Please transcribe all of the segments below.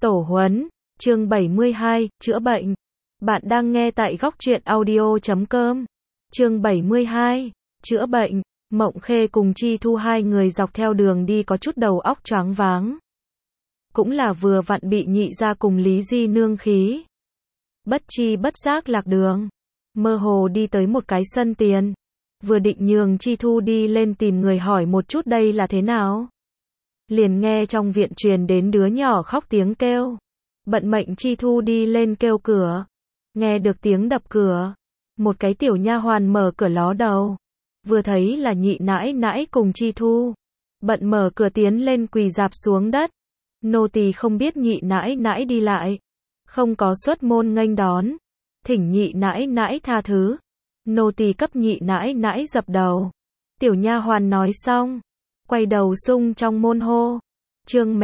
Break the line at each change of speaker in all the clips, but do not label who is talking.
Tổ huấn, chương 72, chữa bệnh. Bạn đang nghe tại góc truyện audio.com. Chương 72, chữa bệnh. Mộng Khê cùng Chi Thu hai người dọc theo đường đi có chút đầu óc choáng váng. Cũng là vừa vặn bị Nhị gia cùng Lý Di nương khí. Bất chi bất giác lạc đường. Mơ hồ đi tới một cái sân tiền. Vừa định nhường Chi Thu đi lên tìm người hỏi một chút đây là thế nào. Liền nghe trong viện truyền đến đứa nhỏ khóc tiếng kêu. Bận mệnh Chi Thu đi lên kêu cửa. Nghe được tiếng đập cửa. Một cái tiểu nha hoàn mở cửa ló đầu. Vừa thấy là Nhị nãi nãi cùng Chi Thu. Bận mở cửa tiến lên quỳ rạp xuống đất. Nô tỳ không biết Nhị nãi nãi đi lại. Không có xuất môn nghênh đón. Thỉnh Nhị nãi nãi tha thứ. Nô tỳ cấp Nhị nãi nãi dập đầu. Tiểu nha hoàn nói xong. Quay đầu sung trong môn hô. Trương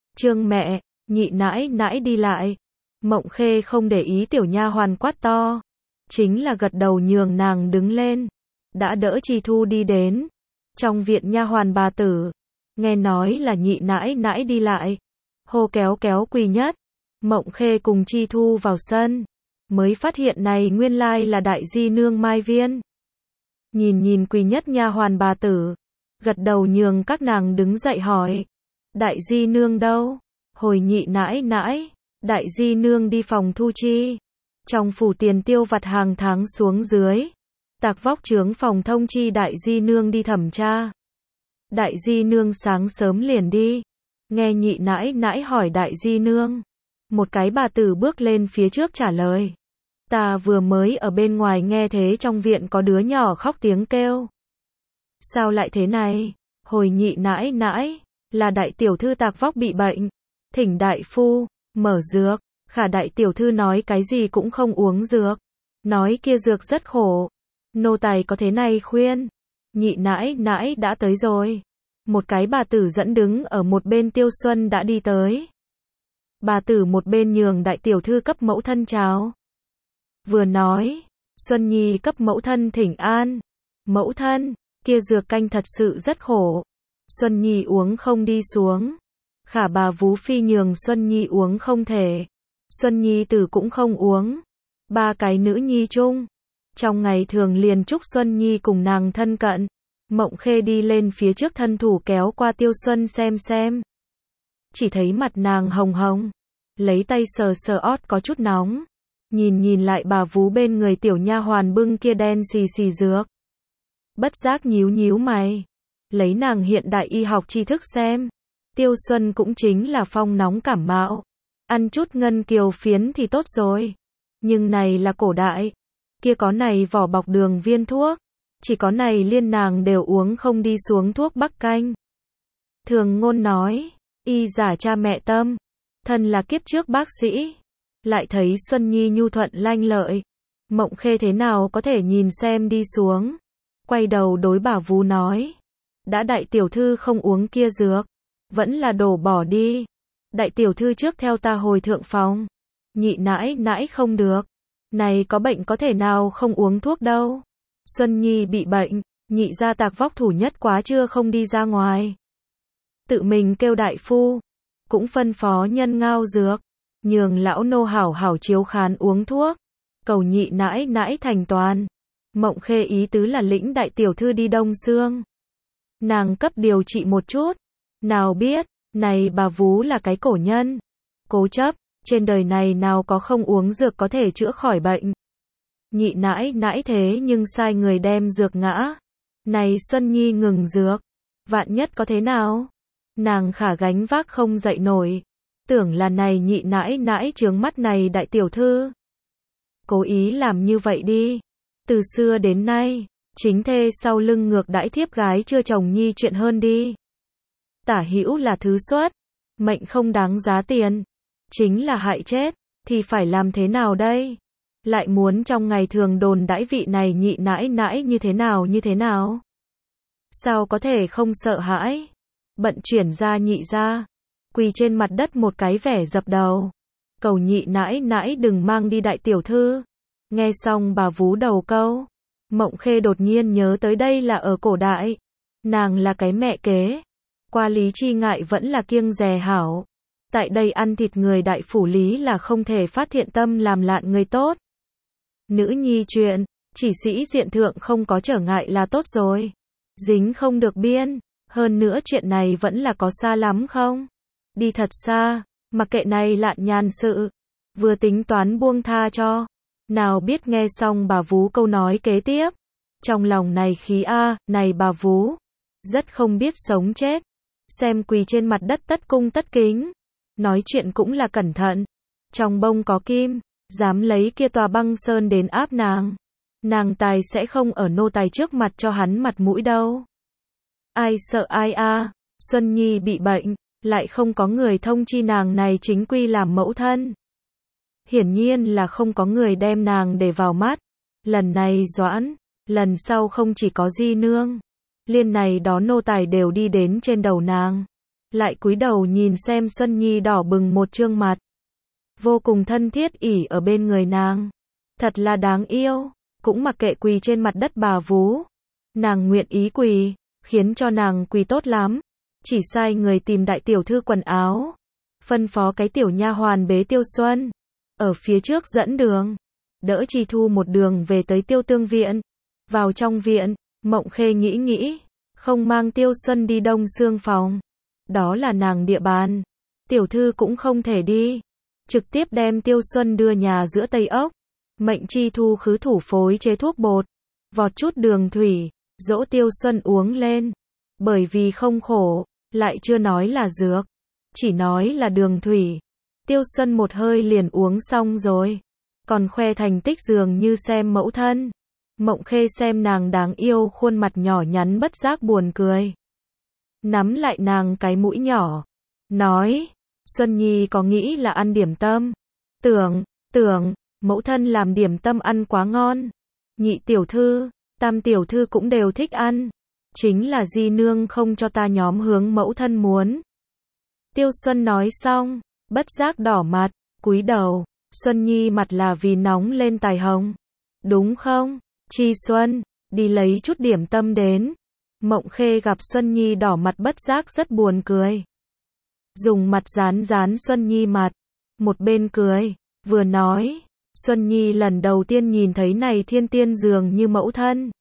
mẹ, Nhị nãi nãi đi lại. Mộng Khê không để ý tiểu nha hoàn quát to. Chính là gật đầu nhường nàng đứng lên. Đã đỡ Chi Thu đi đến. Trong viện nha hoàn bà tử. Nghe nói là Nhị nãi nãi đi lại. Hô kéo quỳ nhất. Mộng Khê cùng Chi Thu vào sân. Mới phát hiện này nguyên lai là Đại Di nương Mai Viên. Nhìn quỳ nhất nha hoàn bà tử. Gật đầu nhường các nàng đứng dậy hỏi. Đại Di nương đâu? Hồi Nhị nãi nãi. Đại Di nương đi phòng thu chi. Trong phủ tiền tiêu vặt hàng tháng xuống dưới. Tạc vóc chướng phòng thông chi Đại Di nương đi thẩm tra. Đại Di nương sáng sớm liền đi. Nghe Nhị nãi nãi hỏi Đại Di nương. Một cái bà tử bước lên phía trước trả lời. Ta vừa mới ở bên ngoài nghe thế trong viện có đứa nhỏ khóc tiếng kêu. Sao lại thế này? Hồi Nhị nãi nãi, là đại tiểu thư Tạc vóc bị bệnh. Thỉnh đại phu, mở dược. Khả đại tiểu thư nói cái gì cũng không uống dược. Nói kia dược rất khổ. Nô tài có thế này khuyên. Nhị nãi nãi đã tới rồi. Một cái bà tử dẫn đứng ở một bên Tiêu Xuân đã đi tới. Bà tử một bên nhường đại tiểu thư cấp mẫu thân chào. Vừa nói, Xuân Nhi cấp mẫu thân thỉnh an. Mẫu thân, kia dược canh thật sự rất khổ. Xuân Nhi uống không đi xuống. Khả bà Vú Phi nhường Xuân Nhi uống không thể. Xuân Nhi tử cũng không uống. Ba cái nữ nhi chung. Trong ngày thường liền chúc Xuân Nhi cùng nàng thân cận. Mộng Khê đi lên phía trước thân thủ kéo qua Tiêu Xuân xem. Chỉ thấy mặt nàng hồng hồng. Lấy tay sờ ót có chút nóng. Nhìn lại bà Vú bên người tiểu nha hoàn bưng kia đen xì dược. Bất giác nhíu mày. Lấy nàng hiện đại y học tri thức xem. Tiêu Xuân cũng chính là phong nóng cảm mạo. Ăn chút ngân kiều phiến thì tốt rồi. Nhưng này là cổ đại. Kia có này vỏ bọc đường viên thuốc. Chỉ có này liên nàng đều uống không đi xuống thuốc bắc canh. Thường ngôn nói. Y giả cha mẹ tâm. Thân là kiếp trước bác sĩ. Lại thấy Xuân Nhi nhu thuận lanh lợi. Mộng Khê thế nào có thể nhìn xem đi xuống. Quay đầu đối bà Vú nói. Đã đại tiểu thư không uống kia dược. Vẫn là đổ bỏ đi. Đại tiểu thư trước theo ta hồi thượng phòng. Nhị nãi nãi không được. Này có bệnh có thể nào không uống thuốc đâu. Xuân Nhi bị bệnh. Nhị gia Tạc vóc thủ nhất quá chưa không đi ra ngoài. Tự mình kêu đại phu. Cũng phân phó nhân ngao dược. Nhường lão nô hảo chiếu khán uống thuốc. Cầu Nhị nãi nãi thành toàn. Mộng Khê ý tứ là lĩnh đại tiểu thư đi Đông Xương. Nàng cấp điều trị một chút. Nào biết, này bà Vú là cái cổ nhân. Cố chấp, trên đời này nào có không uống dược có thể chữa khỏi bệnh. Nhị nãi nãi thế nhưng sai người đem dược ngã. Này Xuân Nhi ngừng dược. Vạn nhất có thế nào? Nàng khả gánh vác không dậy nổi. Tưởng là này Nhị nãi nãi chướng mắt này đại tiểu thư. Cố ý làm như vậy đi. Từ xưa đến nay, chính thê sau lưng ngược đãi thiếp gái chưa chồng nhi chuyện hơn đi. Tả hữu là thứ xuất, mệnh không đáng giá tiền, chính là hại chết, thì phải làm thế nào đây? Lại muốn trong ngày thường đồn đãi vị này Nhị nãi nãi như thế nào? Sao có thể không sợ hãi? Bận chuyển ra Nhị gia, quỳ trên mặt đất một cái vẻ dập đầu. Cầu Nhị nãi nãi đừng mang đi đại tiểu thư. Nghe xong bà Vú đầu câu. Mộng Khê đột nhiên nhớ tới đây là ở cổ đại. Nàng là cái mẹ kế. Qua lý chi ngại vẫn là kiêng dè hảo. Tại đây ăn thịt người đại phủ lý là không thể phát thiện tâm làm lạn người tốt. Nữ nhi chuyện, chỉ sĩ diện thượng không có trở ngại là tốt rồi. Dính không được biên, hơn nữa chuyện này vẫn là có xa lắm không? Đi thật xa, mặc kệ này lạn nhàn sự. Vừa tính toán buông tha cho. Nào biết nghe xong bà vú câu nói kế tiếp. Trong lòng này khí này bà vú. Rất không biết sống chết. Xem quỳ trên mặt đất tất cung tất kính. Nói chuyện cũng là cẩn thận. Trong bông có kim, dám lấy kia tòa băng sơn đến áp nàng. Nàng tài sẽ không ở nô tài trước mặt cho hắn mặt mũi đâu. Ai sợ ai Xuân Nhi bị bệnh, lại không có người thông chi nàng này chính quy làm mẫu thân. Hiển nhiên là không có người đem nàng để vào mắt. Lần này doãn, lần sau không chỉ có di nương. Liên này đó nô tài đều đi đến trên đầu nàng. Lại cúi đầu nhìn xem Xuân Nhi đỏ bừng một trương mặt. Vô cùng thân thiết ỉ ở bên người nàng. Thật là đáng yêu, cũng mặc kệ quỳ trên mặt đất bà vú. Nàng nguyện ý quỳ, khiến cho nàng quỳ tốt lắm. Chỉ sai người tìm đại tiểu thư quần áo. Phân phó cái tiểu nha hoàn bế Tiêu Xuân. Ở phía trước dẫn đường. Đỡ Chi Thu một đường về tới Tiêu Tương viện. Vào trong viện, Mộng Khê nghĩ. Không mang Tiêu Xuân đi Đông Xương phòng. Đó là nàng địa bàn. Tiểu thư cũng không thể đi. Trực tiếp đem Tiêu Xuân đưa nhà giữa Tây Ốc. Mệnh Chi Thu khứ thủ phối chế thuốc bột. Vọt chút đường thủy, dỗ Tiêu Xuân uống lên. Bởi vì không khổ, lại chưa nói là dược. Chỉ nói là đường thủy. Tiêu Xuân một hơi liền uống xong rồi. Còn khoe thành tích dường như xem mẫu thân. Mộng Khê xem nàng đáng yêu khuôn mặt nhỏ nhắn bất giác buồn cười. Nắm lại nàng cái mũi nhỏ. Nói, Xuân Nhi có nghĩ là ăn điểm tâm. Tưởng, mẫu thân làm điểm tâm ăn quá ngon. Nhị tiểu thư, tam tiểu thư cũng đều thích ăn. Chính là di nương không cho ta nhóm hướng mẫu thân muốn. Tiêu Xuân nói xong, bất giác đỏ mặt, cúi đầu. Xuân Nhi mặt là vì nóng lên tài hồng. Đúng không, Chi Xuân, đi lấy chút điểm tâm đến. Mộng Khê gặp Xuân Nhi đỏ mặt bất giác rất buồn cười. Dùng mặt dán Xuân Nhi mặt. Một bên cười, vừa nói. Xuân Nhi lần đầu tiên nhìn thấy này thiên tiên dường như mẫu thân.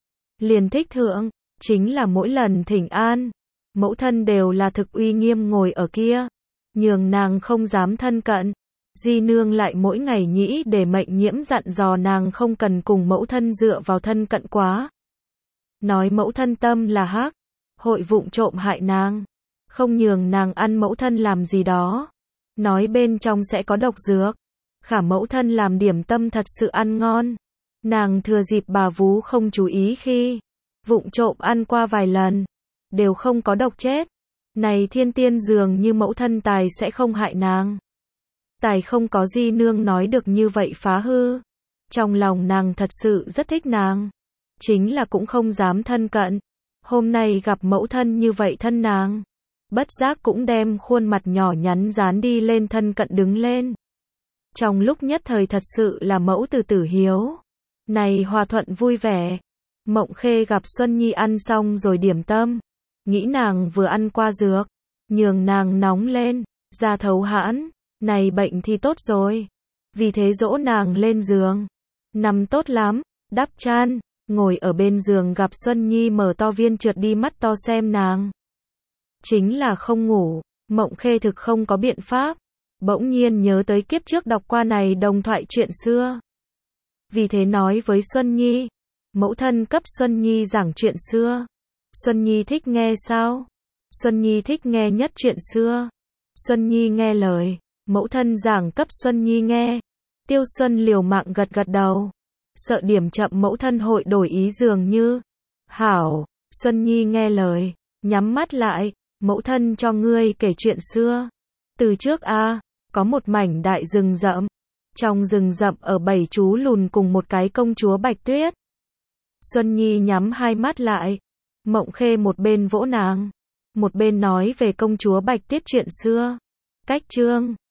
Liền thích thượng, chính là mỗi lần thỉnh an. Mẫu thân đều là thực uy nghiêm ngồi ở kia. Nhường nàng không dám thân cận. Di nương lại mỗi ngày nhĩ để mệnh nhiễm dặn dò nàng không cần cùng mẫu thân dựa vào thân cận quá. Nói mẫu thân tâm là hắc, hội vụng trộm hại nàng. Không nhường nàng ăn mẫu thân làm gì đó. Nói bên trong sẽ có độc dược. Khả mẫu thân làm điểm tâm thật sự ăn ngon. Nàng thừa dịp bà vú không chú ý khi vụng trộm ăn qua vài lần. Đều không có độc chết. Này thiên tiên dường như mẫu thân tài sẽ không hại nàng. Tài không có di nương nói được như vậy phá hư. Trong lòng nàng thật sự rất thích nàng. Chính là cũng không dám thân cận. Hôm nay gặp mẫu thân như vậy thân nàng. Bất giác cũng đem khuôn mặt nhỏ nhắn dán đi lên thân cận đứng lên. Trong lúc nhất thời thật sự là mẫu từ tử hiếu. Này hòa thuận vui vẻ. Mộng Khê gặp Xuân Nhi ăn xong rồi điểm tâm. Nghĩ nàng vừa ăn qua dược. Nhường nàng nóng lên. Da thấu hãn. Này bệnh thì tốt rồi. Vì thế dỗ nàng lên giường. Nằm tốt lắm. Đắp chăn. Ngồi ở bên giường gặp Xuân Nhi mở to viên trượt đi mắt to xem nàng. Chính là không ngủ. Mộng Khê thực không có biện pháp. Bỗng nhiên nhớ tới kiếp trước đọc qua này đồng thoại chuyện xưa. Vì thế nói với Xuân Nhi. Mẫu thân cấp Xuân Nhi giảng chuyện xưa. Xuân Nhi thích nghe sao? Xuân Nhi thích nghe nhất chuyện xưa. Xuân Nhi nghe lời. Mẫu thân giảng cấp Xuân Nhi nghe. Tiêu Xuân liều mạng gật gật đầu. Sợ điểm chậm mẫu thân hội đổi ý dường như. Hảo, Xuân Nhi nghe lời. Nhắm mắt lại. Mẫu thân cho ngươi kể chuyện xưa. Từ trước có một mảnh đại rừng rậm. Trong rừng rậm ở 7 chú lùn cùng một cái công chúa Bạch Tuyết. Xuân Nhi nhắm hai mắt lại. Mộng Khê một bên vỗ nàng. Một bên nói về công chúa Bạch Tuyết chuyện xưa. Cách chương